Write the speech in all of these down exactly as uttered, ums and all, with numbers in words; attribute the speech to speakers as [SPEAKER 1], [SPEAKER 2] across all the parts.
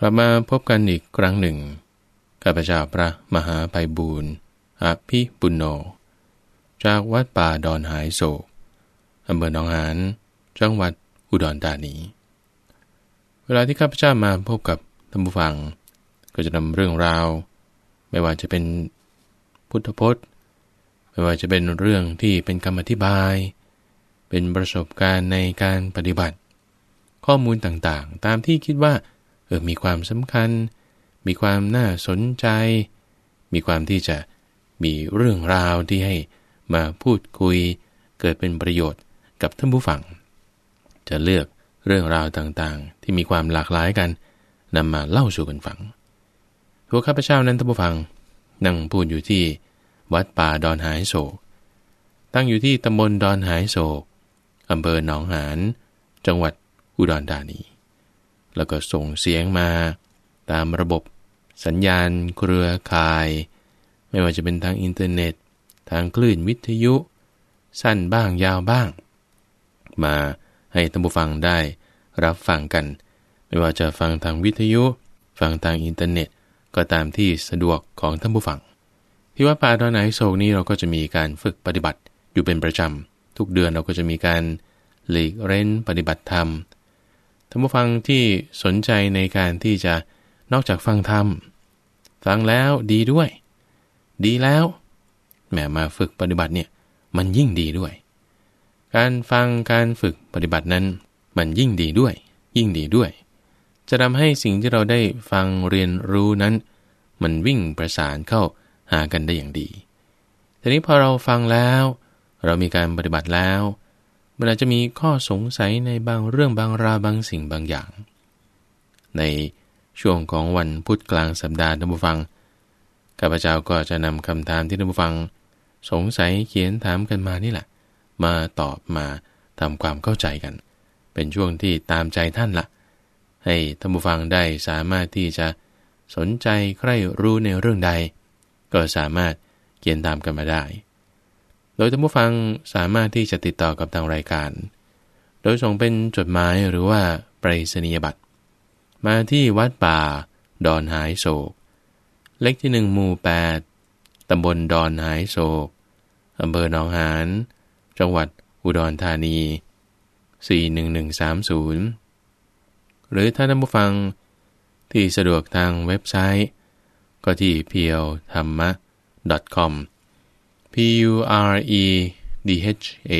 [SPEAKER 1] ลับมาพบกันอีกครั้งหนึ่งข้าพเจ้าพระมหาไพบูลย์อภิปุณโญจากวัดป่าดอนหายโศกอำเภอหนองหานจังหวัดอุดรธานีเวลาที่ข้าพเจ้ามาพบกับท่านผู้ฟังก็จะนำเรื่องราวไม่ว่าจะเป็นพุทธพจน์ไม่ว่าจะเป็นเรื่องที่เป็นคำอธิบายเป็นประสบการณ์ในการปฏิบัติข้อมูลต่างๆตามที่คิดว่าเออมีความสำคัญมีความน่าสนใจมีความที่จะมีเรื่องราวที่ให้มาพูดคุยเกิดเป็นประโยชน์กับท่านผู้ฟังจะเลือกเรื่องราวต่างๆที่มีความหลากหลายกันนำมาเล่าสู่กันฟังพวกข้าพเจ้านั้นท่านผู้ฟังนั่งพูดอยู่ที่วัดป่าดอนหายโศกตั้งอยู่ที่ตำบลดอนหายโศกอำเภอหนองหานจังหวัดอุดรธานีแล้วก็ส่งเสียงมาตามระบบสัญญาณเครือข่ายไม่ว่าจะเป็นทางอินเทอร์เน็ตทางคลื่นวิทยุสั้นบ้างยาวบ้างมาให้ท่านผู้ฟังได้รับฟังกันไม่ว่าจะฟังทางวิทยุฟังทางอินเทอร์เน็ตก็ตามที่สะดวกของท่านผู้ฟังที่วัดป่าดอนหายโศกนี้เราก็จะมีการฝึกปฏิบัติอยู่เป็นประจำทุกเดือนเราก็จะมีการหลีกเร้นปฏิบัติธรรมท่านผู้ฟังที่สนใจในการที่จะนอกจากฟังธรรมฟังแล้วดีด้วยดีแล้วแหมมาฝึกปฏิบัติเนี่ยมันยิ่งดีด้วยการฟังการฝึกปฏิบัตินั้นมันยิ่งดีด้วยยิ่งดีด้วยจะทำให้สิ่งที่เราได้ฟังเรียนรู้นั้นมันวิ่งประสานเข้าหากันได้อย่างดีทีนี้พอเราฟังแล้วเรามีการปฏิบัติแล้วมันอาจจะมีข้อสงสัยในบางเรื่องบางราวบางสิ่งบางอย่างในช่วงของวันพุธกลางสัปดาห์ท่านผู้ฟังข้าพเจ้าก็จะนำคำถามที่ท่านผู้ฟังสงสัยเขียนถามกันมานี่แหละมาตอบมาทำความเข้าใจกันเป็นช่วงที่ตามใจท่านละให้ท่านผู้ฟังได้สามารถที่จะสนใจใคร่รู้ในเรื่องใดก็สามารถเขียนตามกันมาได้โดยท่านผู้ฟังสามารถที่จะติดต่อกับทางรายการโดยส่งเป็นจดหมายหรือว่าไปรษณียบัตรมาที่วัดป่าดอนหายโศกเลขที่หนึ่งหมู่แปดตำบลดอนหายโศกอำเภอหนองหานจังหวัดอุดรธานีสี่หนึ่งหนึ่งสามศูนย์หรือถ้าท่านผู้ฟังที่สะดวกทางเว็บไซต์ก็ที่ พี แอล ธรรมะ ดอท คอม p u r e d h a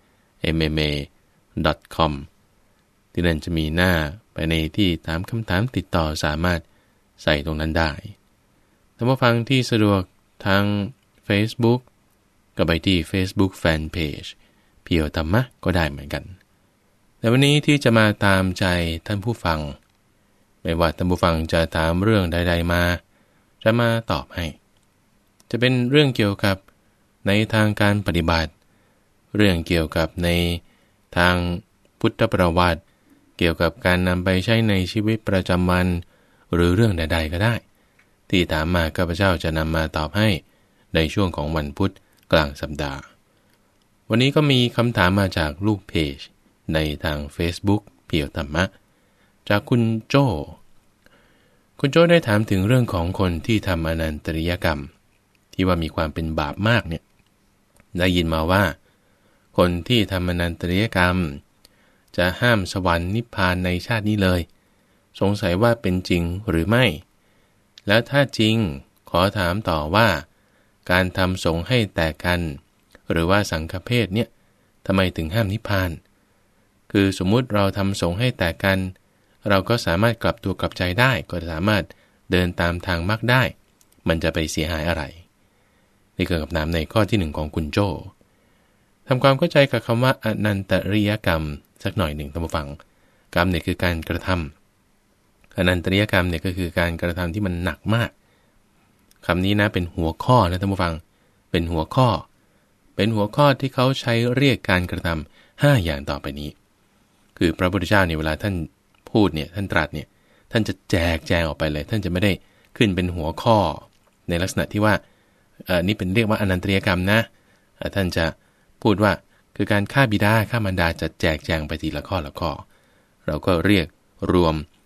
[SPEAKER 1] m m a ดอท คอม ที่นั่นจะมีหน้าไปในที่ถามคำถามติดต่อสามารถใส่ตรงนั้นได้ท่านผู้ฟังที่สะดวกทาง Facebook ก็ไปที่ Facebook Fanpage เพียวธรรมะก็ได้เหมือนกันแต่วันนี้ที่จะมาตามใจท่านผู้ฟังไม่ว่าท่านผู้ฟังจะถามเรื่องใดๆมาจะมาตอบให้จะเป็นเรื่องเกี่ยวกับในทางการปฏิบัติเรื่องเกี่ยวกับในทางพุทธประวัติเกี่ยวกับการนำไปใช้ในชีวิตประจำวันหรือเรื่องใดๆก็ได้ที่ถามมาข้าพเจ้าจะนำมาตอบให้ในช่วงของวันพุธกลางสัปดาห์วันนี้ก็มีคำถามมาจากลูกเพจในทาง Facebook เพียวธรรมะจากคุณโจ้คุณโจ้ได้ถามถึงเรื่องของคนที่ทำอนันตริยกรรมที่ว่ามีความเป็นบาปมากเนี่ยได้ยินมาว่าคนที่ทำอนันตริยกรรมจะห้ามสวรรค์นิพพานในชาตินี้เลยสงสัยว่าเป็นจริงหรือไม่แล้วถ้าจริงขอถามต่อว่าการทำสงฆ์ให้แตกกันหรือว่าสังฆเพศเนี่ยทำไมถึงห้ามนิพพานคือสมมุติเราทำสงฆ์ให้แตกกันเราก็สามารถกลับตัวกลับใจได้ก็สามารถเดินตามทางมรรคได้มันจะไปเสียหายอะไรนี่คือคำถามในข้อที่หนึ่งของคุณโจ้ทำความเข้าใจกับคำว่าอนันตริยกรรมสักหน่อยหนึ่งท่านผู้ฟังกรรมเนี่ยคือการกระทำอนันตริยกรรมเนี่ยก็คือการกระทำที่มันหนักมากคำนี้นะเป็นหัวข้อนะท่านผู้ฟังเป็นหัวข้อเป็นหัวข้อที่เขาใช้เรียกการกระทำห้าอย่างต่อไปนี้คือพระพุทธเจ้าเนี่ยเวลาท่านพูดเนี่ยท่านตรัสเนี่ยท่านจะแจกแจงออกไปเลยท่านจะไม่ได้ขึ้นเป็นหัวข้อในลักษณะที่ว่าเอ่อนี่เป็นเรียกว่าอนันตริยกรรมนะท่านจะพูดว่าคือการฆ่าบิดาฆ่ามารดาจะแจกแจงไปทีละข้อละข้อเราก็เรียกรวม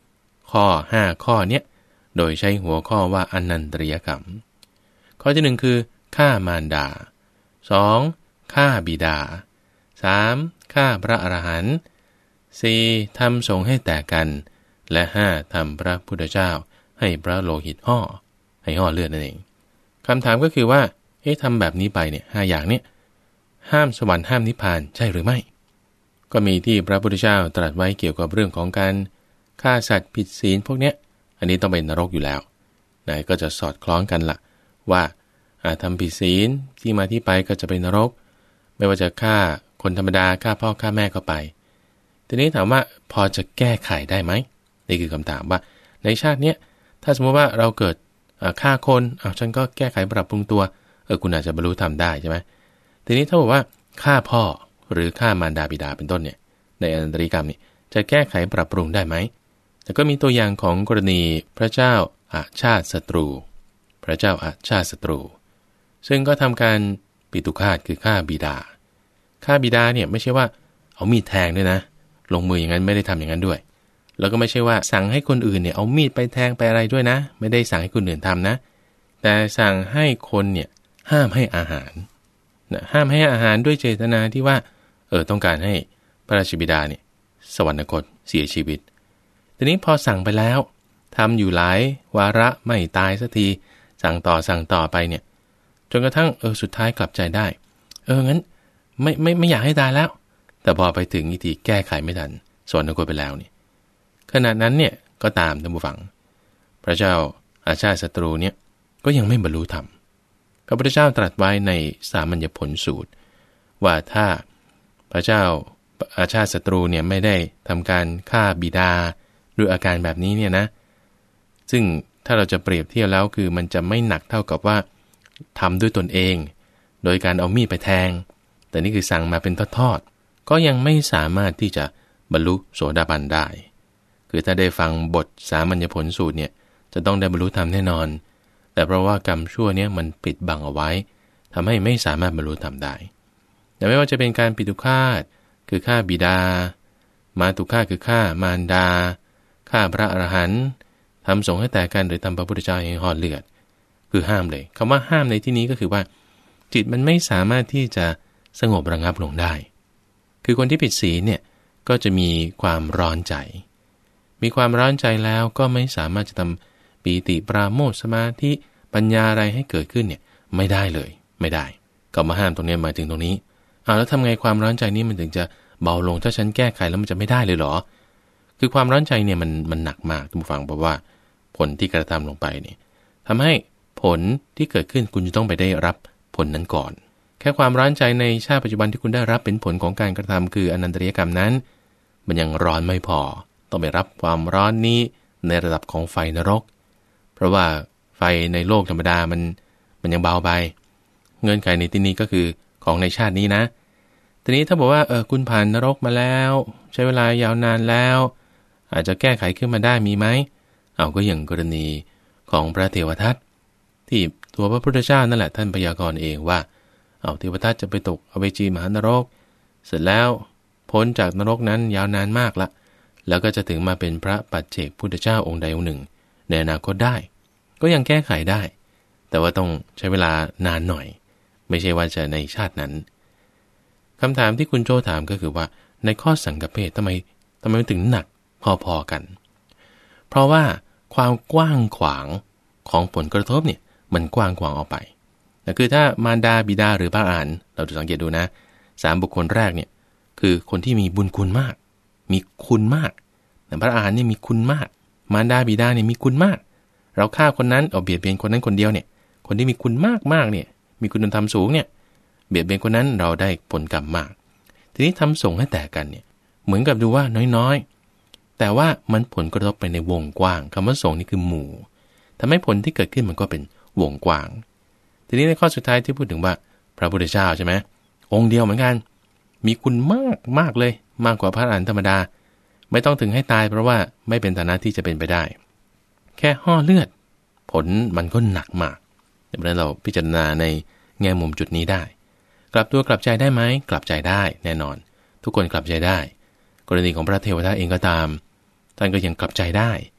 [SPEAKER 1] ข้อห้าข้อเนี้ยโดยใช้หัวข้อว่าอนันตริยกรรมข้อที่หนึ่งคือฆ่ามารดาสองฆ่าบิดาสามฆ่าพระอรหันต์สี่ทำสงฆ์ให้แตกกันและห้าทำพระพุทธเจ้าให้พระโลหิตห่อให้ห่อเลือดนั่นเองคำถามก็คือว่าเอ๊ะทำแบบนี้ไปเนี่ยห้าอย่างเนี้ยห้ามสวรรค์ห้ามนิพพานใช่หรือไม่ก็มีที่พระพุทธเจ้าตรัสไว้เกี่ยวกับเรื่องของการฆ่าสัตว์ผิดศีลพวกเนี้ยอันนี้ต้องเป็นนรกอยู่แล้วนายก็จะสอดคล้องกันละว่าทำผิดศีลที่มาที่ไปก็จะเป็นนรกไม่ว่าจะฆ่าคนธรรมดาฆ่าพ่อฆ่าแม่ก็ไปทีนี้ถามว่าพอจะแก้ไขได้ไหมนี่คือคำถามว่าในชาติเนี้ยถ้าสมมติว่าเราเกิดฆ่าคนอ้าวฉันก็แก้ไขปรับปรุงตัวเออคุณอาจจะบรรลุธรรมได้ใช่ไหมทีนี้ถ้าบอกว่าฆ่าพ่อหรือฆ่ามารดาบิดาเป็นต้นเนี่ยในอนันตริยกรรมนี่จะแก้ไขปรับปรุงได้ไหมแต่ก็มีตัวอย่างของกรณีพระเจ้าอาชาติศัตรูพระเจ้าอาชาติศัตรูซึ่งก็ทำการปิตุฆาตคือฆ่าบิดาฆ่าบิดาเนี่ยไม่ใช่ว่าเอามีดแทงด้วยนะลงมืออย่างนั้นไม่ได้ทำอย่างนั้นด้วยแล้วก็ไม่ใช่ว่าสั่งให้คนอื่นเนี่ยเอามีดไปแทงไปอะไรด้วยนะไม่ได้สั่งให้คนอื่นทำนะแต่สั่งให้คนเนี่ยห้ามให้อาหารนะห้ามให้อาหารด้วยเจตนาที่ว่าเออต้องการให้พระราชบิดาเนี่ยสวรรคตเสียชีวิตทีนี้พอสั่งไปแล้วทำอยู่หลายวาระไม่ตายสักทีสั่งต่อสั่งต่อไปเนี่ยจนกระทั่งเออสุดท้ายกลับใจได้เอองั้นไม่ไม่ไม่อยากให้ตายแล้วแต่พอไปถึงอีกทีแก้ไขไม่ทันสวรรคตไปแล้วเนี่ยขณะนั้นเนี่ยก็ตามท่านผู้ฟังพระเจ้าอาชาติศัตรูเนี่ยก็ยังไม่บรรลุธรรมพระพุทธเจ้าตรัสไว้ในสามัญญผลสูตรว่าถ้าพระเจ้าอาชาติศัตรูเนี่ยไม่ได้ทำการฆ่าบิดาด้วยอาการแบบนี้เนี่ยนะซึ่งถ้าเราจะเปรียบเทียบแล้วคือมันจะไม่หนักเท่ากับว่าทำด้วยตนเองโดยการเอามีดไปแทงแต่นี่คือสั่งมาเป็นทอดๆก็ยังไม่สามารถที่จะบรรลุโสดาบันได้คือถ้าได้ฟังบทสามัญญผลสูตรเนี่ยจะต้องได้บรรลุธรรมแน่นอนแต่เพราะว่ากรรมชั่วเนี้ยมันปิดบังเอาไว้ทำให้ไม่สามารถบรรลุธรรมได้แต่ไม่ว่าจะเป็นการปิตุฆาตคือฆ่าบิดามาตุฆาตคือฆ่ามารดาฆ่าพระอรหันต์ทำสงฆ์ให้แตกกันหรือทำพระพุทธเจ้าให้ห่อเลือดคือห้ามเลยคำว่าห้ามในที่นี้ก็คือว่าจิตมันไม่สามารถที่จะสงบระงับลงได้คือคนที่ผิดศีลเนี่ยก็จะมีความร้อนใจมีความร้อนใจแล้วก็ไม่สามารถจะทำปีติปราโมทย์สมาธิปัญญาอะไรให้เกิดขึ้นเนี่ยไม่ได้เลยไม่ได้ก็มาห้ามตรงนี้มาถึงตรงนี้อ้าวแล้วทำไงความร้อนใจนี้มันถึงจะเบาลงถ้าฉันแก้ไขแล้วมันจะไม่ได้เลยเหรอคือความร้อนใจเนี่ยมันมันหนักมากท่านผู้ฟังเพราะว่าผลที่กระทำลงไปเนี่ยทำให้ผลที่เกิดขึ้นคุณจะต้องไปได้รับผลนั้นก่อนแค่ความร้อนใจในชาติปัจจุบันที่คุณได้รับเป็นผลของการกระทำคืออนันตริยกรรมนั้นมันยังร้อนไม่พอต้องไปรับความร้อนนี้ในระดับของไฟนรกเพราะว่าไฟในโลกธรรมดามันมันยังเบาไปเงื่อนไขในที่นี้ก็คือของในชาตินี้นะทีนี้ถ้าบอกว่าเออคุณผ่านนรกมาแล้วใช้เวลายาวนานแล้วอาจจะแก้ไขขึ้นมาได้มีไหมเอาก็อย่างกรณีของพระเทวทัตที่ตัวพระพุทธเจ้านั่นแหละท่านพยากรณ์เองว่าเอาเทวทัตจะไปตกอเวจีมหานรกเสร็จแล้วพ้นจากนรกนั้นยาวนานมากละแล้วก็จะถึงมาเป็นพระปัจเจกพุทธเจ้าองค์ใดองค์หนึ่งในอนาคตได้ก็ยังแก้ไขได้แต่ว่าต้องใช้เวลานานหน่อยไม่ใช่ว่าจะในชาตินั้นคำถามที่คุณโจถามก็คือว่าในข้อสังฆเพศทำไมทำไมมันถึงหนักพอๆกันเพราะว่าความกว้างขวางของผลกระทบเนี่ยมันกว้างขวางออกไปแต่คือถ้ามารดาบิดาหรือพระอรหันต์เราจะสังเกตดูนะสามบุคคลแรกเนี่ยคือคนที่มีบุญคุณมากมีคุณมากแต่พระอรหันต์เนี่ยมีคุณมากมารดาบิดาเนี่ยมีคุณมากเราฆ่าคนนั้นเอาเบียดเบียนคนนั้นคนเดียวเนี่ยคนที่มีคุณมากมากเนี่ยมีคุณธรรมสูงเนี่ยเบียดเบียนคนนั้นเราได้ผลกรรมมากทีนี้ทำส่งให้แตกกันเนี่ยเหมือนกับดูว่าน้อยๆแต่ว่ามันผลกระทบไปในวงกว้างคำว่าส่งนี่คือหมู่ทำให้ผลที่เกิดขึ้นมันก็เป็นวงกว้างทีนี้ในข้อสุดท้ายที่พูดถึงว่าพระพุทธเจ้าใช่ไหมองค์เดียวเหมือนกันมีคุณมากมากเลยมากกว่าพระอรหันต์ธรรมดาไม่ต้องถึงให้ตายเพราะว่าไม่เป็นฐานะที่จะเป็นไปได้แค่ห่อเลือดผลมันก็หนักมากดังนั้นเราพิจารณาในแง่มุมจุดนี้ได้กลับตัวกลับใจได้ไหมกลับใจได้แน่นอนทุกคนกลับใจได้กรณีของพระเทวทัตเองก็ตามท่านก็ยังกลับใจได้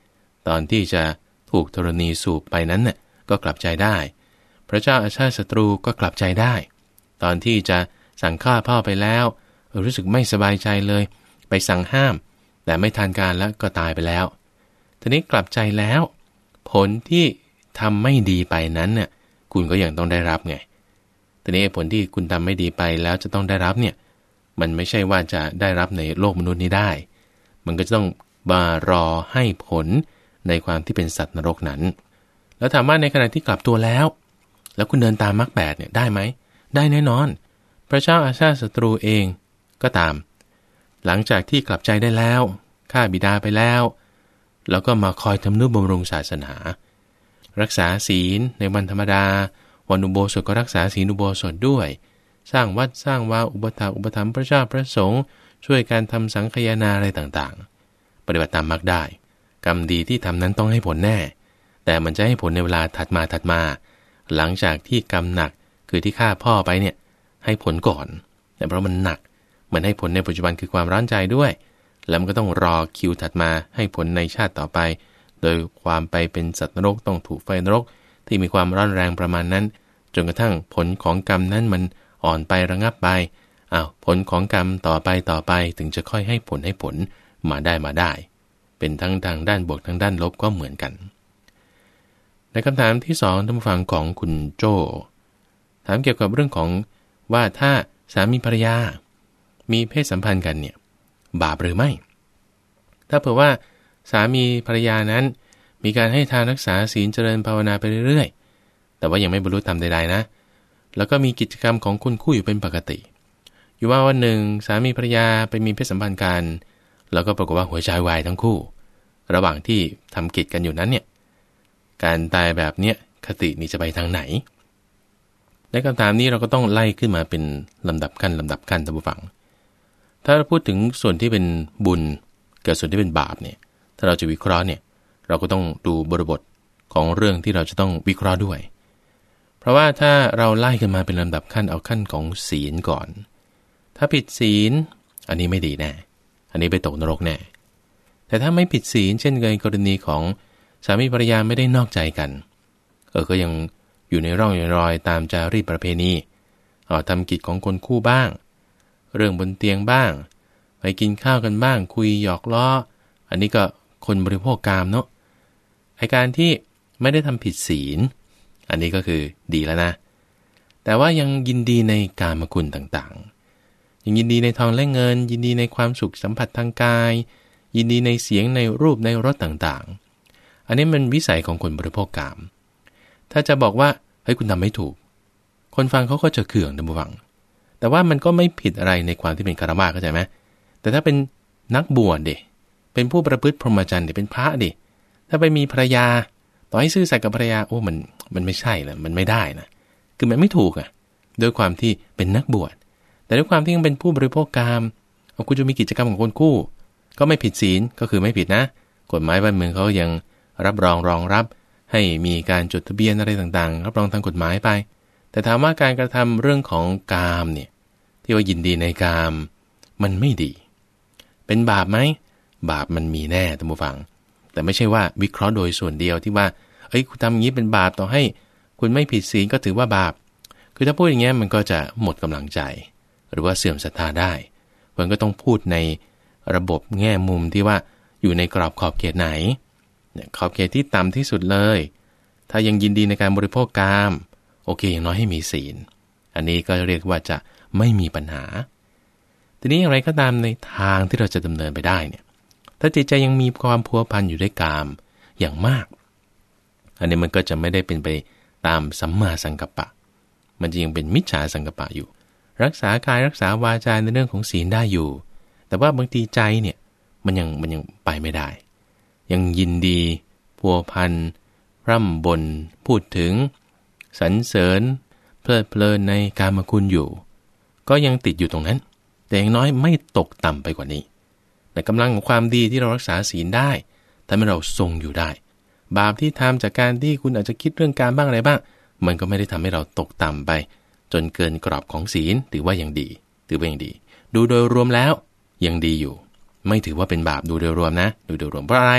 [SPEAKER 1] ตอนที่จะถูกธรณีสูบไปนั้นน่ะก็กลับใจได้พระเจ้าอาชาติศัตรูก็กลับใจได้ตอนที่จะสั่งฆ่าพ่อไปแล้วรู้สึกไม่สบายใจเลยไปสั่งห้ามแต่ไม่ทันการแล้วก็ตายไปแล้วทีนี้กลับใจแล้วผลที่ทำไม่ดีไปนั้นเนี่ยคุณก็ยังต้องได้รับไงทีนี้ผลที่คุณทำไม่ดีไปแล้วจะต้องได้รับเนี่ยมันไม่ใช่ว่าจะได้รับในโลกมนุษย์นี้ได้มันก็จะต้องมารอให้ผลในความที่เป็นสัตว์นรกนั้นแล้วถามว่าในขณะที่กลับตัวแล้วแล้วคุณเดินตามมรรคแปดเนี่ยได้ไหมได้แน่นอนพระเจ้าอาชาติศัตรูเองก็ตามหลังจากที่กลับใจได้แล้วฆ่าบิดาไปแล้วแล้วก็มาคอยทำนุบำรุงศาสนารักษาศีลในวันธรรมดาวันอุโบสถก็รักษาศีลอุโบสถด้วยสร้างวัดสร้างวาอุปถากอุปถัมภ์พระเจ้าพระสงฆ์ช่วยการทำสังฆยนาอะไรต่างๆปฏิบัติตามมรรคได้กรรมดีที่ทำนั้นต้องให้ผลแน่แต่มันจะให้ผลในเวลาถัดมาถัดมาหลังจากที่กรรมหนักคือที่ฆ่าพ่อไปเนี่ยให้ผลก่อนแต่เพราะมันหนักมันให้ผลในปัจจุบันคือความร้อนใจด้วยแล้วมันก็ต้องรอคิวถัดมาให้ผลในชาติต่อไปโดยความไปเป็นสัตว์นรกต้องถูกไฟนรกที่มีความร้อนแรงประมาณนั้นจนกระทั่งผลของกรรมนั้นมันอ่อนไประงับไปอ้าวผลของกรรมต่อไปต่อไปถึงจะค่อยให้ผลให้ผลมาได้มาได้เป็นทั้งทางด้านบวกทั้งด้านลบก็เหมือนกันในคำถามที่สองท่านผู้ฟังของคุณโจถามเกี่ยวกับเรื่องของว่าถ้าสามีภรรยามีเพศสัมพันธ์กันเนี่ยบาปหรือไม่ถ้าเผื่อว่าสามีภรรยานั้นมีการให้ทานรักษาศีลเจริญภาวนาไปเรื่อยๆแต่ว่ายังไม่บรรลุธรรมใดๆนะแล้วก็มีกิจกรรมของคุณคู่อยู่เป็นปกติอยู่ว่าวันหนึ่งสามีภรรยาไปมีเพศสัมพันธ์กันแล้วก็ปรากฏว่าหัวใจวายทั้งคู่ระหว่างที่ทำกิจกันอยู่นั้นเนี่ยการตายแบบเนี้ยคตินี้จะไปทางไหนในคำถามนี้เราก็ต้องไล่ขึ้นมาเป็นลำดับขั้นลำดับขั้นท่านผู้ฟังถ้าเราพูดถึงส่วนที่เป็นบุญกับส่วนที่เป็นบาปเนี่ยถ้าเราจะวิเคราะห์เนี่ยเราก็ต้องดูบริบทของเรื่องที่เราจะต้องวิเคราะห์ด้วยเพราะว่าถ้าเราไล่กันมาเป็นลำดับขั้นเอาขั้นของศีลก่อนถ้าผิดศีลอันนี้ไม่ดีแน่อันนี้ไปตกนรกแน่แต่ถ้าไม่ผิดศีลเช่นในกรณีของสามีภรรยาไม่ได้นอกใจกันเออก็ยังอยู่ในร่องรอยตามจารีตประเพณีอ๋อทำกิจของคนคู่บ้างเรื่องบนเตียงบ้างไปกินข้าวกันบ้างคุยหยอกล้ออันนี้ก็คนบริโภคกามเนาะไอ้การที่ไม่ได้ทำผิดศีลอันนี้ก็คือดีแล้วนะแต่ว่ายังยินดีในกามคุณต่างๆยังยินดีในทองและเงินยินดีในความสุขสัมผัสทางกายยินดีในเสียงในรูปในรสต่างๆอันนี้มันวิสัยของคนบริโภคกามถ้าจะบอกว่าเฮ้ยคุณทำไม่ถูกคนฟังเขาก็จะเคืองนะบุฟังแต่ว่ามันก็ไม่ผิดอะไรในความที่เป็นคฤหัสถ์เข้าใจไหมแต่ถ้าเป็นนักบวชดิเป็นผู้ประพฤติพรหมจรรย์ดิเป็นพระดิถ้าไปมีภรรยาต่อให้ซื่อสัตย์กับภรรยาโอ้มันมันไม่ใช่เลยมันไม่ได้นะคือมันไม่ถูกอ่ะด้วยความที่เป็นนักบวชแต่ด้วยความที่ยังเป็นผู้บริโภคกามเอาคุณจะมีกิจกรรมของคนคู่ก็ไม่ผิดศีลก็คือไม่ผิดนะกฎหมายบ้านเมืองเขายังรับรองรองรับให้มีการจดทะเบียนอะไรต่างๆรับรองทางกฎหมายไปแต่ถามว่าการกระทำเรื่องของกามเนี่ยที่ว่ายินดีในกามมันไม่ดีเป็นบาปไหมบาปมันมีแน่ท่านผู้ฟังแต่ไม่ใช่ว่าวิเคราะห์โดยส่วนเดียวที่ว่าเอ้ยคุณทำอย่างนี้เป็นบาปต่อให้คุณไม่ผิดศีลก็ถือว่าบาปคือถ้าพูดอย่างเงี้ยมันก็จะหมดกำลังใจหรือว่าเสื่อมศรัทธาได้มันก็ต้องพูดในระบบแง่มุมที่ว่าอยู่ในกรอบขอบเขตไหนเนี่ยขอบเขตที่ต่ำที่สุดเลยถ้ายังยินดีในการบริโภคกามโอเคอย่างน้อยให้มีศีลอันนี้ก็เรียกว่าจะไม่มีปัญหาทีนี้อย่างไรก็ตามในทางที่เราจะดำเนินไปได้เนี่ยถ้าจิตใจยังมีความพัวพันอยู่ด้วยกามอย่างมากอันนี้มันก็จะไม่ได้เป็นไปตามสัมมาสังกัปปะมันจะยังเป็นมิจฉาสังกัปปะอยู่รักษากายรักษาวาจาในเรื่องของศีลได้อยู่แต่ว่าบางทีใจเนี่ยมันยังมันยังไปไม่ได้ยังยินดีพัวพันร่ำบ่นพูดถึงสรรเสริญเพลิดเพลินในกามคุณอยู่ก็ยังติดอยู่ตรงนั้นแต่อย่างน้อยไม่ตกต่ำไปกว่านี้แต่กำลังของความดีที่เรารักษาศีลได้ทำให้เราทรงอยู่ได้บาปที่ทำจากการที่คุณอาจจะคิดเรื่องการบ้างอะไรบ้างมันก็ไม่ได้ทำให้เราตกต่ำไปจนเกินกรอบของศีลถือว่ายังดีถือว่ายังดีดูโดยรวมแล้วยังดีอยู่ไม่ถือว่าเป็นบาปดูโดยรวมนะดูโดยรวมเพราะอะไร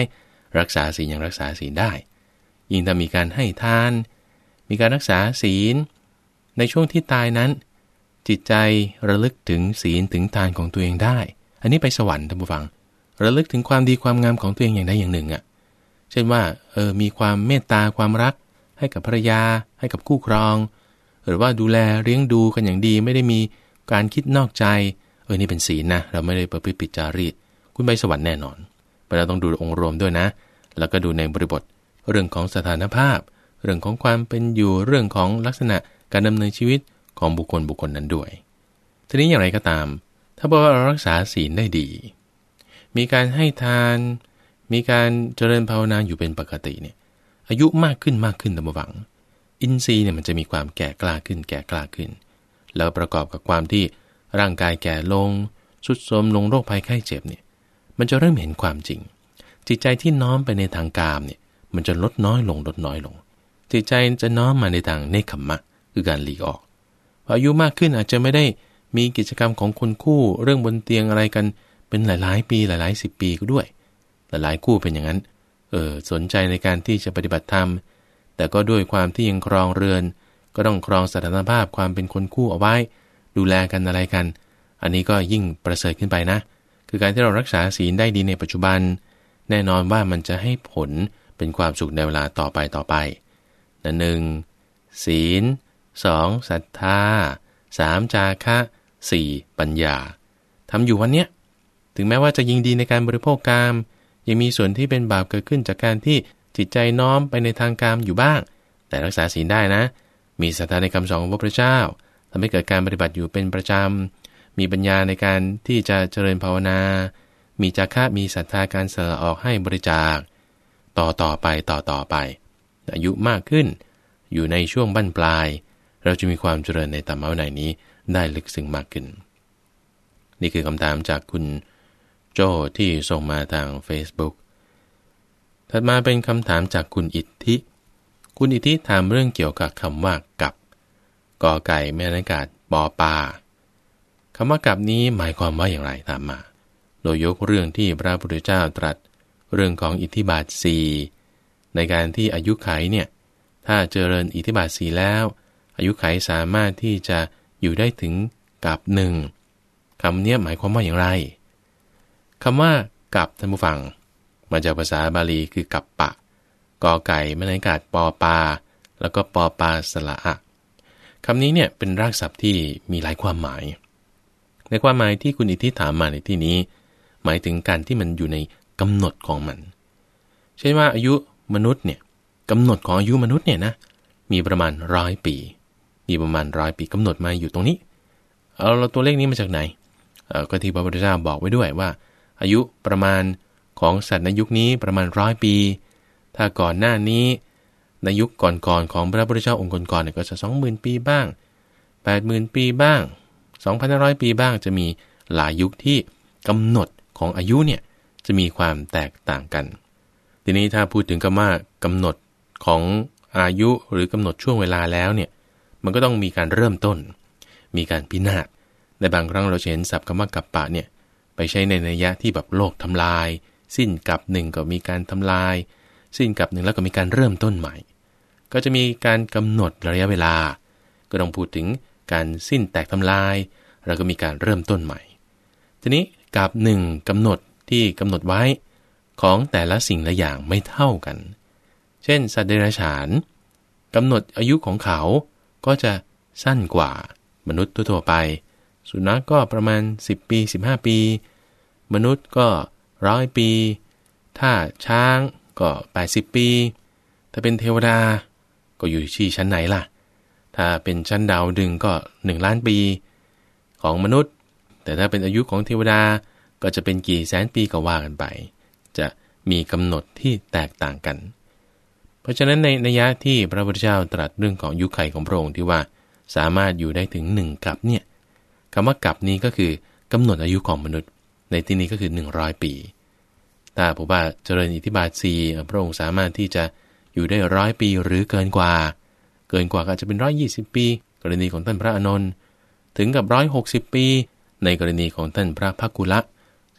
[SPEAKER 1] รักษาศีลยังรักษาศีลได้ยิ่งถ้ามีการให้ทานมีการรักษาศีลในช่วงที่ตายนั้นจิตใจระลึกถึงศีลถึงทานของตัวเองได้อันนี้ไปสวรรค์ท่านผู้ฟังระลึกถึงความดีความงามของตัวเองอย่างใดอย่างหนึ่งอ่ะเช่นว่าเออมีความเมตตาความรักให้กับภรรยาให้กับคู่ครองหรือว่าดูแลเลี้ยงดูกันอย่างดีไม่ได้มีการคิดนอกใจเออนี่เป็นศีลนะเราไม่ได้ประพฤติผิดจารีตคุณไปสวรรค์แน่นอนเราต้องดูองค์รวมด้วยนะแล้วก็ดูในบริบทเรื่องของสถานภาพเรื่องของความเป็นอยู่เรื่องของลักษณะการดำเนินชีวิตของบุคคลบุคคลนั้นด้วยทีนี้อย่างไรก็ตามถ้าบอกว่าเรารักษาศีลได้ดีมีการให้ทานมีการเจริญภาวนาอยู่เป็นปกติเนี่ยอายุมากขึ้นมากขึ้นตามหวังอินทรีย์เนี่ยมันจะมีความแก่กล้าขึ้นแก่กล้าขึ้นแล้วประกอบกับความที่ร่างกายแก่ลงทรุดโทรมลงโรคภัยไข้เจ็บเนี่ยมันจะเริ่มเห็นความจริงจิตใจที่น้อมไปในทางกามเนี่ยมันจะลดน้อยลงลดน้อยลงจิตใจจะน้อมมาในทางเนคขมมะคือการหลีกออกพออายุมากขึ้นอาจจะไม่ได้มีกิจกรรมของคนคู่เรื่องบนเตียงอะไรกันเป็นหลายๆปีหลายๆสิบปีก็ด้วยหลายๆคู่เป็นอย่างนั้นเออสนใจในการที่จะปฏิบัติธรรมแต่ก็ด้วยความที่ยังครองเรือนก็ต้องครองสถานภาพความเป็นคนคู่เอาไว้ดูแลกันอะไรกันอันนี้ก็ยิ่งประเสริฐขึ้นไปนะคือการที่เรารักษาศีลได้ดีในปัจจุบันแน่นอนว่ามันจะให้ผลเป็นความสุขในเวลาต่อไปต่อไปนั่นหนึ่งศีลสองศรัทธาสามจาคะสี่ปัญญาทำอยู่วันเนี้ยถึงแม้ว่าจะยิงดีในการบริโภคกามยังมีส่วนที่เป็นบาปเกิดขึ้นจากการที่จิตใจน้อมไปในทางกามอยู่บ้างแต่รักษาศีลได้นะมีศรัทธาในคำสอนของพระพุทธเจ้าทำให้เกิดการปฏิบัติอยู่เป็นประจำมีปัญญาในการที่จะเจริญภาวนามีจาคะมีศรัทธาการสละออกให้บริจาคต่อต่อไปต่อต่อไปอายุมากขึ้นอยู่ในช่วงบั้นปลายเราจะมีความเจริญในธรรมะวินัยนี้ได้ลึกซึ้งมากขึ้นนี่คือคำถามจากคุณโจ้ที่ส่งมาทาง Facebook ถัดมาเป็นคำถามจากคุณอิทธิคุณอิทธิถามเรื่องเกี่ยวกับคำว่ากับกอไก่แม่นากาศปอปลาคำว่ากับนี้หมายความว่าอย่างไรตามมาโดยยกเรื่องที่พระพุทธเจ้าตรัสเรื่องของอิทธิบาทสี่ในการที่อายุขัยเนี่ยถ้าเจริญอิทธิบาทสี่แล้วอายุขัยสามารถที่จะอยู่ได้ถึงกับหนึ่งคำนี้หมายความว่าอย่างไรคำว่ากับท่านผู้ฟังมาจากภาษาบาลีคือกัปปะกอไก่แม่นากาศปอปลาแล้วก็ปอปลาสระอะคำนี้เนี่ยเป็นรากศัพท์ที่มีหลายความหมายในความหมายที่คุณอิทธิถามมาในที่นี้หมายถึงการที่มันอยู่ในกำหนดของมันเช่นว่าอายุมนุษย์เนี่ยกำหนดของอายุมนุษย์เนี่ยนะมีประมาณร้อยปีมีประมาณร้อยปีกำหนดมาอยู่ตรงนี้เอาเราตัวเลขนี้มาจากไหนเอ่อก็ที่พระพุทธเจ้าบอกไว้ด้วยว่าอายุประมาณของสัตว์ในยุคนี้ประมาณร้อยปีถ้าก่อนหน้านี้ในยุคก่อนๆของพระพุทธเจ้าองค์ก่อนๆเนี่ยก็จะ สองหมื่น ปีบ้าง แปดหมื่น ปีบ้าง สองพันห้าร้อย ปีบ้างจะมีหลายยุคที่กำหนดของอายุเนี่ยจะมีความแตกต่างกันทีนี้ถ้าพูดถึงคำว่ากำหนดของอายุหรือกำหนดช่วงเวลาแล้วเนี่ยมันก็ต้องมีการเริ่มต้นมีการพินาศในบางครั้งเราเห็นศัพท์คำว่ากัปปะเนี่ยไปใช้ในนัยยะที่แบบโลกทำลายสิ้นกับหนึ่งก็มีการทำลายสิ้นกับหนึ่งแล้วก็มีการเริ่มต้นใหม่ก็จะมีการกำหนดระยะเวลาก็ต้องพูดถึงการสิ้นแตกทำลายแล้วก็มีการเริ่มต้นใหม่ทีนี้กับหนึ่งกำหนดที่กำหนดไว้ของแต่ละสิ่งละอย่างไม่เท่ากันเช่นสัตว์เดรัจฉานกำหนดอายุของเขาก็จะสั้นกว่ามนุษย์ทั่วๆไปสุนัขก็ประมาณสิบปีสิบห้าปีมนุษย์ก็ร้อยปีถ้าช้างก็แปดสิบปีถ้าเป็นเทวดาก็อยู่ที่ชั้นไหนล่ะถ้าเป็นชั้นดาวดึงก็หนึ่งล้านปีของมนุษย์แต่ถ้าเป็นอายุของเทวดาก็จะเป็นกี่แสนปีก็ว่ากันไปจะมีกำหนดที่แตกต่างกันเพราะฉะนั้นในนัยยะที่พระพุทธเจ้าตรัสเรื่องของอายุขัยของพระองค์ที่ว่าสามารถอยู่ได้ถึงหนึ่งกับเนี่ยคำว่ากับนี้ก็คือกำหนดอายุของมนุษย์ในที่นี้ก็คือหนึ่งร้อยปีถ้าผมว่าเจริญอิทธิบาทสี่พระองค์สามารถที่จะอยู่ได้ร้อยปีหรือเกินกว่าเกินกว่าก็อาจจะเป็นร้อยยี่สิบปีกรณีของท่านพระอานนท์ถึงกับร้อยหกสิบปีในกรณีของท่านพระภักกุละ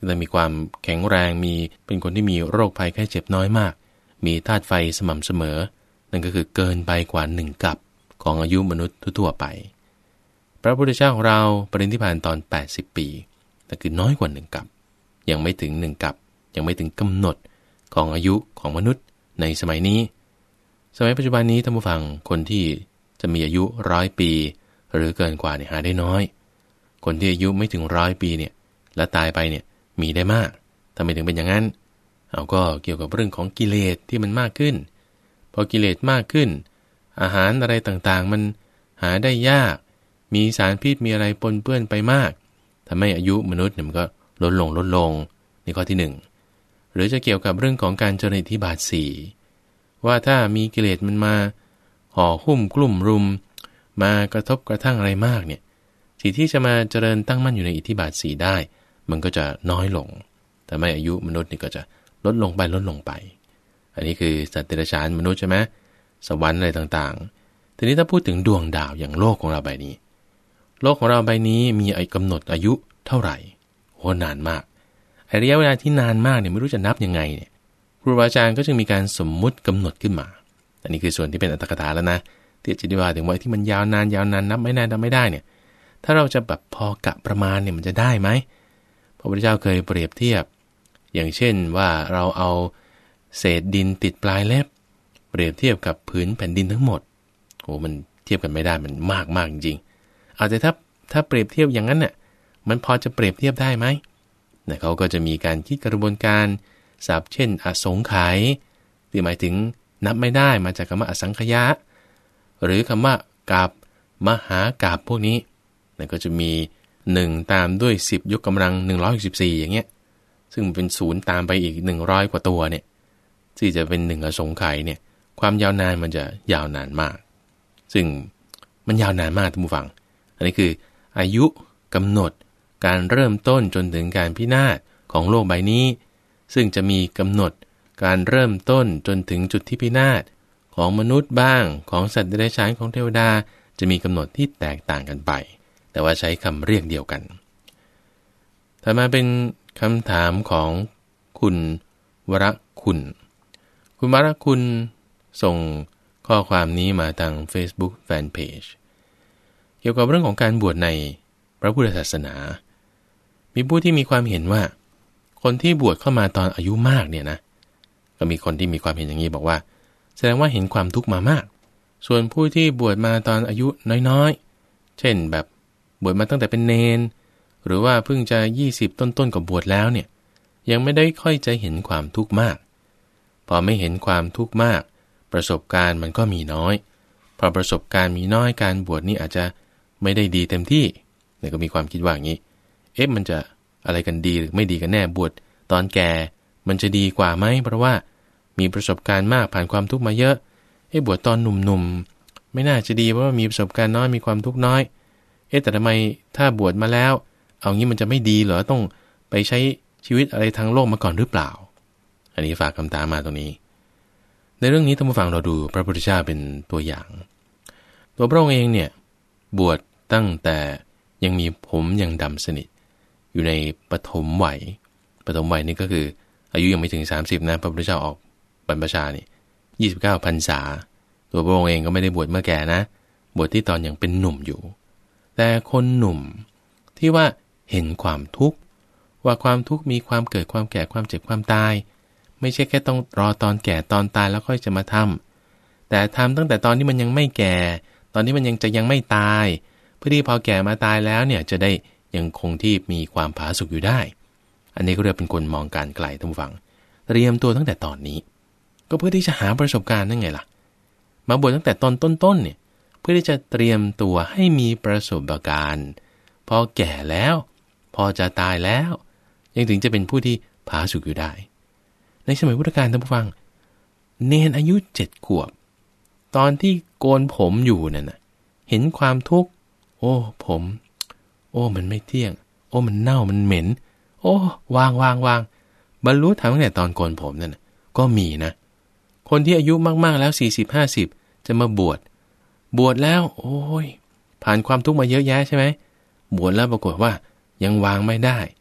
[SPEAKER 1] ซึ่งจะมีความแข็งแรงมีเป็นคนที่มีโรคภัยไข้เจ็บน้อยมากมีธาตุไฟสม่ำเสมอนั่นก็คือเกินไปกว่าหนึ่งกัปของอายุมนุษย์ทั่วไปพระพุทธเจ้าของเราปรินิพพานตอนแปดสิบปีแต่คือน้อยกว่าหนึ่งกัปยังไม่ถึงหนึ่งกัปยังไม่ถึงกำหนดของอายุของมนุษย์ในสมัยนี้สมัยปัจจุบันนี้ท่านผู้ฟังคนที่จะมีอายุร้อยปีหรือเกินกว่าเนี่ยหาได้น้อยคนที่อายุไม่ถึงร้อยปีเนี่ยแล้วตายไปเนี่ยมีได้มากทำไมถึงเป็นอย่างนั้นเอาก็เกี่ยวกับเรื่องของกิเลสที่มันมากขึ้นพอกิเลสมากขึ้นอาหารอะไรต่างๆมันหาได้ยากมีสารพิษมีอะไรปนเปื้อนไปมากทำให้อายุมนุษย์เนี่ยมันก็ลดลงลดลงนี่ข้อที่หนึ่งหรือจะเกี่ยวกับเรื่องของการเจริญอิทธิบาทสี่ว่าถ้ามีกิเลสมันมาห่อหุ้มกลุ่มรุมมากระทบกระทั่งอะไรมากเนี่ยสิ่งที่จะมาเจริญตั้งมั่นอยู่ในอิทธิบาทสี่ได้มันก็จะน้อยลงแต่ไม่อายุมนุษย์นี่ก็จะลดลงไปลดลงไปอันนี้คือสัตว์เดรัจฉานมนุษย์ใช่ไหมสวรรค์อะไรต่างๆทีนี้ถ้าพูดถึงดวงดาวอย่างโลกของเราใบนี้โลกของเราใบนี้มีไอ้กำหนดอายุเท่าไหร่โหนานมากไอ้ระยะเวลาที่นานมากเนี่ยไม่รู้จะนับยังไงเนี่ยครูบาอาจารย์ก็จึงมีการสมมุติกำหนดขึ้นมาอันนี้คือส่วนที่เป็นอัตถกถาแล้วนะที่จะอธิบายถึงว่าที่มันยาวนานยาวนานนับไม่ได้นับไม่ได้เนี่ยถ้าเราจะแบบพอกะประมาณเนี่ยมันจะได้ไหมพระพุทธเจ้าเคยเปรียบเทียบอย่างเช่นว่าเราเอาเศษดินติดปลายเล็บเปรียบเทียบกับผืนแผ่นดินทั้งหมดโอ้มันเทียบกันไม่ได้มันมากมากจริงๆเอาแต่ถ้าถ้าเปรียบเทียบอย่างนั้นเนี่ยมันพอจะเปรียบเทียบได้ไหมเนี่ยเขาก็จะมีการคิดกระบวนการศัพท์เช่นอสงไขยที่หมายถึงนับไม่ได้มาจากคำว่าอสังขยะหรือคำว่ากาบมหากาบพวกนี้เนี่ยก็จะมีหนึ่งตามด้วยสิบยกกำลังหนึ่งร้อยหกสิบสี่อย่างเงี้ยซึ่งเป็นศูนย์ตามไปอีกหนึ่งร้อยกว่าตัวเนี่ยที่จะเป็นหนึ่งอสงไขยเนี่ยความยาวนานมันจะยาวนานมากซึ่งมันยาวนานมากท่านผู้ฟังอันนี้คืออายุกำหนดการเริ่มต้นจนถึงการพินาศของโลกใบนี้ซึ่งจะมีกำหนดการเริ่มต้นจนถึงจุดที่พินาศของมนุษย์บ้างของสัตว์เดรัจฉานของเทวดาจะมีกำหนดที่แตกต่างกันไปแต่ว่าใช้คำเรียกเดียวกันต่อมาเป็นคำถามของคุณวรคุณคุณวรคุณส่งข้อความนี้มาทาง Facebook Fanpage เกี่ยวกับเรื่องของการบวชในพระพุทธศาสนามีผู้ที่มีความเห็นว่าคนที่บวชเข้ามาตอนอายุมากเนี่ยนะก็มีคนที่มีความเห็นอย่างนี้บอกว่าแสดงว่าเห็นความทุกข์มามากส่วนผู้ที่บวชมาตอนอายุน้อยๆเช่นแบบบวชมาตั้งแต่เป็นเณรหรือว่าเพิ่งจะยี่สิบต้นๆกับบวชแล้วเนี่ยยังไม่ได้ค่อยจะเห็นความทุกข์มากพอไม่เห็นความทุกข์มากประสบการณ์มันก็มีน้อยพอประสบการณ์มีน้อยการบวชนี่อาจจะไม่ได้ดีเต็มที่เนี่ยก็มีความคิดว่าอย่างนี้เอ๊ะมันจะอะไรกันดีหรือไม่ดีกันแน่บวชตอนแก่มันจะดีกว่าไหมเพราะว่ามีประสบการณ์มากผ่านความทุกข์มาเยอะเอ๊ะบวชตอนหนุ่มๆไม่น่าจะดีเพราะว่ามีประสบการณ์น้อยมีความทุกข์น้อยเอ๊ะแต่ทำไมถ้าบวชมาแล้วเอางี้มันจะไม่ดีเหรอต้องไปใช้ชีวิตอะไรทางโลกมาก่อนหรือเปล่าอันนี้ฝากคำถามมาตรงนี้ในเรื่องนี้ท่านผู้ฟังเราดูพระพุทธเจ้าเป็นตัวอย่างตัวพระองค์เองเนี่ยบวชตั้งแต่ยังมีผมยังดำสนิทอยู่ในปฐมวัยปฐมวัยนี่ก็คืออายุยังไม่ถึงสามสิบนะพระพุทธเจ้าออกบรรพชานี่ยี่สิบเก้าพรรษาตัวพระองค์เองก็ไม่ได้บวชเมื่อแก่นะบวชที่ตอนยังเป็นหนุ่มอยู่แต่คนหนุ่มที่ว่าเห็นความทุกข์ว่าความทุกข์มีความเกิดความแก่ความเจ็บความตายไม่ใช่แค่ต้องรอตอนแก่ตอนตายแล้วค่อยจะมาทำแต่ทำตั้งแต่ตอนที่มันยังไม่แก่ตอนที่มันยังจะยังไม่ตายเพื่อที่พอแก่มาตายแล้วเนี่ยจะได้ยังคงที่มีความผาสุกอยู่ได้อันนี้ก็เรียกเป็นคนมองการไกลท่านผู้ฟังเตรียมตัวตั้งแต่ตอนนี้ก็เพื่อที่จะหาประสบการณ์นั่นไงล่ะมาบวชตั้งแต่ตอนต้นๆเนี่ยเพื่อที่จะเตรียมตัวให้มีประสบการณ์พอแก่แล้วพอจะตายแล้วยังถึงจะเป็นผู้ที่ผาสุกอยู่ได้ในสมัยพุทธกาลท่านผู้ฟังเนนอายุเจ็ดขวบตอนที่โกนผมอยู่นั่นน่ะเห็นความทุกข์โอ้ผมโอ้มันไม่เที่ยงโอ้มันเน่ามันเหม็นโอ้วางวางวางบรรลุธรรมตั้งแต่ตอนโกนผมนั่นน่ะก็มีนะคนที่อายุมากๆแล้วสี่สิบ ห้าสิบจะมาบวชบวชแล้วโอ้ยผ่านความทุกข์มาเยอะแยะใช่ไหมบวชแล้วปรากฏว่ายังวางไม่ได้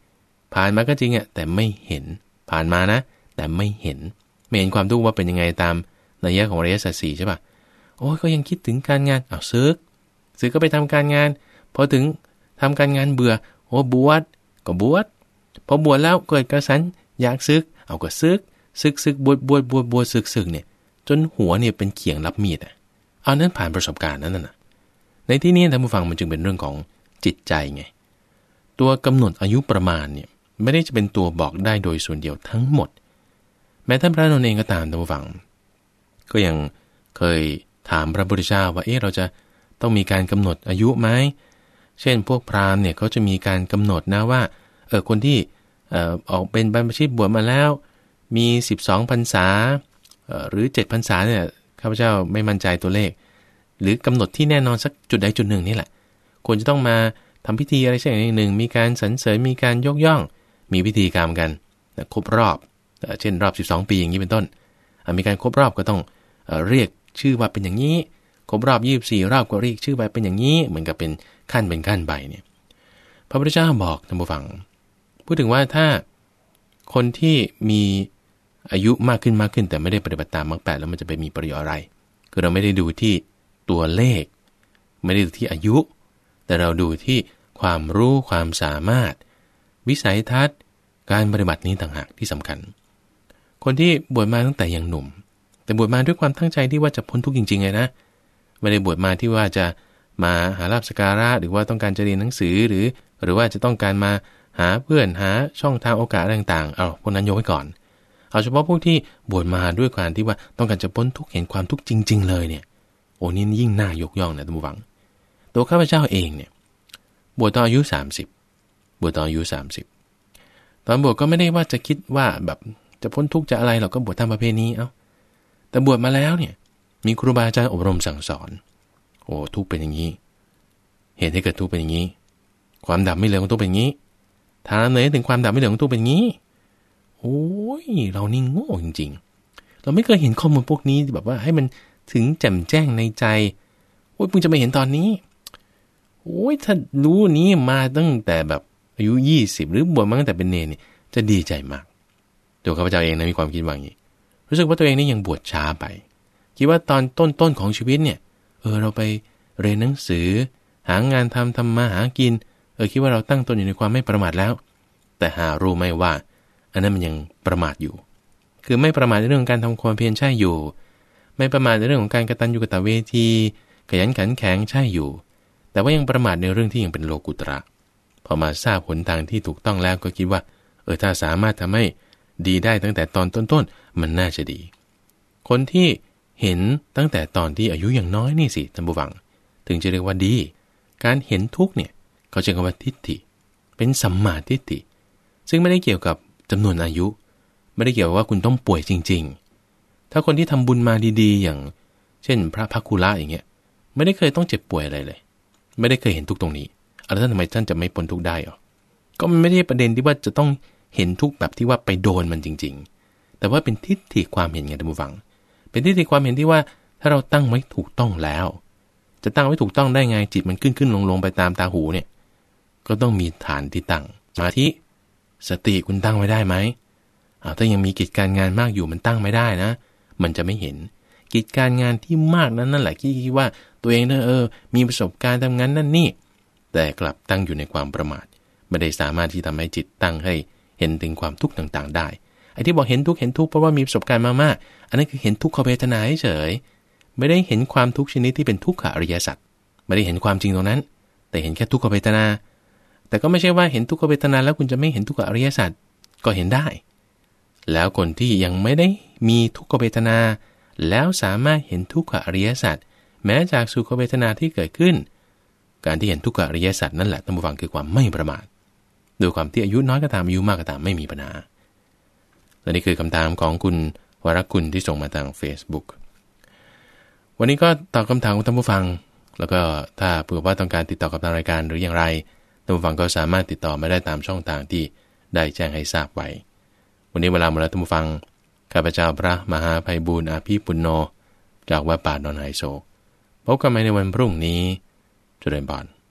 [SPEAKER 1] ผ่านมาก็จริงอ่ะแต่ไม่เห็นผ่านมานะแต่ไม่เห็นไม่เห็นความทุกข์ว่าเป็นยังไงตามนัยยะของอริยสัจสี่ใช่ป่ะโอ้ยก็ยังคิดถึงการงานเอาซึกซึกก็ไปทำการงานพอถึงทำการงานเบื่อโอ้บวชก็บวชพอบวชแล้วเกิดกระสันอยากซึกเอาก็ซึกซึกซึกบวชบวชบวชบวชซึกซึกเนี่ยจนหัวเนี่ยเป็นเขียงรับมีดอ่ะเอานั้นผ่านประสบการณ์นั้นน่ะในที่นี้ท่านผู้ฟังมันจึงเป็นเรื่องของจิตใจไงตัวกำหนดอายุประมาณเนี่ยไม่ได้จะเป็นตัวบอกได้โดยส่วนเดียวทั้งหมดแม้ท่านพระนนท์เองก็ตามท่านผู้ฟังก็ยังเคยถามพระพุทธเจ้าว่าเอ๊ะเราจะต้องมีการกำหนดอายุไหมเช่นพวกพราหมณ์เนี่ยเขาจะมีการกำหนดนะว่าเออคนที่เอ่อออกเป็นบรรพชิตบวชมาแล้วมีสิบสองพรรษาเอ่อหรือเจ็ดพรรษาเนี่ยข้าพเจ้าไม่มั่นใจตัวเลขหรือกำหนดที่แน่นอนสักจุดใดจุดหนึ่งนี่แหละควรจะต้องมาทำพิธีอะไรสักอย่างหนึ่งมีการสรรเสริญมีการยกย่องมีพิธีกรรมกันครบรอบเช่นรอบสิบสองปีอย่างนี้เป็นต้นมีการครบรอบก็ต้องเรียกชื่อว่าเป็นอย่างนี้ครบรอบยี่สิบสี่รอบก็เรียกชื่อไปเป็นอย่างนี้เหมือนกับเป็นขั้นเป็นขั้นไปเนี่ยพระพุทธเจ้าบอกท่านผู้ฟังพูดถึงว่าถ้าคนที่มีอายุมากขึ้นมากขึ้นแต่ไม่ได้ปฏิบัติตามมรรคแปดแล้วมันจะไปมีประโยชน์อะไรคือเราไม่ได้ดูที่ตัวเลขไม่ได้ดูที่อายุแต่เราดูที่ความรู้ความสามารถวิสัยทัศน์การปฏิบัตินี้ต่างหากที่สำคัญคนที่บวชมาตั้งแต่ยังหนุ่มแต่บวชมาด้วยความตั้งใจที่ว่าจะพ้นทุกข์จริงๆเลยนะไม่ได้บวชมาที่ว่าจะมาหาลาภสักการะหรือว่าต้องการจะเรียนหนังสือหรือหรือว่าจะต้องการมาหาเพื่อนหาช่องทางโอกาสต่างๆเอาพวกนั้นยกไว้ก่อนเอาเฉพาะพวกที่บวชมาด้วยการที่ว่าต้องการจะพ้นทุกข์เห็นความทุกข์จริงๆเลยเนี่ยโอ้นี่ยิ่งน่ายกย่องนะท่านผู้ฟังตัวข้าพเจ้าเองเนี่ยบวชตอนอายุสามสิบบวชตอนอายุสามสิบตอนบวชก็ไม่ได้ว่าจะคิดว่าแบบจะพ้นทุกข์จะอะไรเราก็บวชตามประเพณีเอ้าแต่บวชมาแล้วเนี่ยมีครูบาอาจารย์อบรมสั่งสอนโอ้ทุกข์เป็นอย่างนี้เหตุให้เกิดทุกข์เป็นอย่างนี้ความดับไม่เหลือของทุกข์เป็นอย่างนี้ทางเนยถึงความดับไม่เหลือของทุกข์เป็นอย่างนี้โอ้ยเรานี่โง่จริงๆเราไม่เคยเห็นข้อมูลพวกนี้แบบว่าให้มันถึงแจ่มแจ้งในใจโอ้ยเพิ่งจะมาเห็นตอนนี้โอ้ยถ้ารู้นี้มาตั้งแต่แบบอายุยี่สิบหรือบวชมาตั้งแต่เป็นเนรนี่จะดีใจมากตัวข้าพเจ้าเองนะมีความคิดว่าอย่างนี้รู้สึกว่าตัวเองนี่ยังบวชช้าไปคิดว่าตอนต้นๆของชีวิตเนี่ยเออเราไปเรียนหนังสือหางานทำทำมาหากินเออคิดว่าเราตั้งตนอยู่ในความไม่ประมาทแล้วแต่หารู้ไหมว่าอันนั้นมันยังประมาทอยู่คือไม่ประมาทในเรื่องการทำความเพียรใช่อยู่ไม่ประมาทในเรื่องของการกตัญญูกตเวทีขยันขันแข็งใช่อยู่แต่ว่ายังประมาทในเรื่องที่ยังเป็นโลกุตระพอมาทราบหนทางที่ถูกต้องแล้วก็คิดว่าเออถ้าสามารถทำให้ดีได้ตั้งแต่ตอนต้นๆมันน่าจะดีคนที่เห็นตั้งแต่ตอนที่อายุยังน้อยนี่สิท่านผู้ฟังถึงจะเรียกว่าดีการเห็นทุกเนี่ยเขาจะเรียกว่าทิฏฐิเป็นสัมมาทิฏฐิซึ่งไม่ได้เกี่ยวกับจำนวนอายุไม่ได้เกี่ยวว่าคุณต้องป่วยจริงๆถ้าคนที่ทำบุญมาดีๆอย่างเช่นพระภักคุละอย่างเงี้ยไม่ได้เคยต้องเจ็บป่วยอะไรเลยไม่ได้เคยเห็นทุกตรงนี้แล้วท่านทำไมท่านจะไม่พ้นทุกได้หรอก็มันไม่ได้ประเด็นที่ว่าจะต้องเห็นทุกแบบที่ว่าไปโดนมันจริงๆแต่ว่าเป็นทิฏฐิความเห็นไงท่านผู้ฟังเป็นทิฏฐิความเห็นที่ว่าถ้าเราตั้งไว้ถูกต้องแล้วจะตั้งไว้ถูกต้องได้ไงจิตมันขึ้นขึ้นลงลงไปตามตาหูเนี่ยก็ต้องมีฐานที่ตั้งสมาธิสติคุณตั้งไว้ได้ไหมอ้าวถ้ายังมีกิจการงานมากอยู่มันตั้งไม่ได้นะมันจะไม่เห็นกิจการงานที่มากนั้นนั่นแหละที่คิดว่าตัวเองเนี่ยเออมีประสบการณ์ทำงานนั่นนี่แต่กลับตั้งอยู่ในความประมาทไม่ได้สามารถที่ทำให้จิตตั้งให้เห็นถึงความทุกข์ต่างๆได้ไอ้ที่บอกเห็นทุกข์เห็นทุกข์เพราะว่ามีประสบการณ์มากๆอันนั้นคือเห็นทุกขเวทนาเฉยไม่ได้เห็นความทุกข์ชนิดที่เป็นทุกขอริยสัจไม่ได้เห็นความจริงตรงนั้นแต่เห็นแค่ทุกขเวทนาแต่ก็ไม่ใช่ว่าเห็นทุกขเวทนาแล้วคุณจะไม่เห็นทุกขอริยสัจก็เห็นได้แล้วคนที่ยังไม่ได้มีทุกขเวทนาแล้วสามารถเห็นทุกขอริยสัจแม้จากสุขเวทนาที่เกิดขึ้นการที่เห็นทุกขอริยสัจนั่นแหละท่านผู้ฟังคือความไม่ประมาทโดยความที่อายุน้อยก็ตามอายุมากก็ตามไม่มีปัญหาและนี่คือคำถามของคุณวรกุลที่ส่งมาทาง Facebook วันนี้ก็ตอบคำถามของท่านผู้ฟังแล้วก็ถ้าเผื่อว่าต้องการติดต่อกับทางรายการหรืออย่างไรท่านผู้ฟังก็สามารถติดต่อมาได้ตามช่องทางที่ได้แจ้งให้ทราบไว้วันนี้เวลาหมดแล้วท่านผู้ฟังข้าพเจ้าพระมหาไพบูลย์อาภีปุณโญจากวัดป่าดอนไฮโศกพบกันใหม่ในวันพรุ่งนี้เจริญพร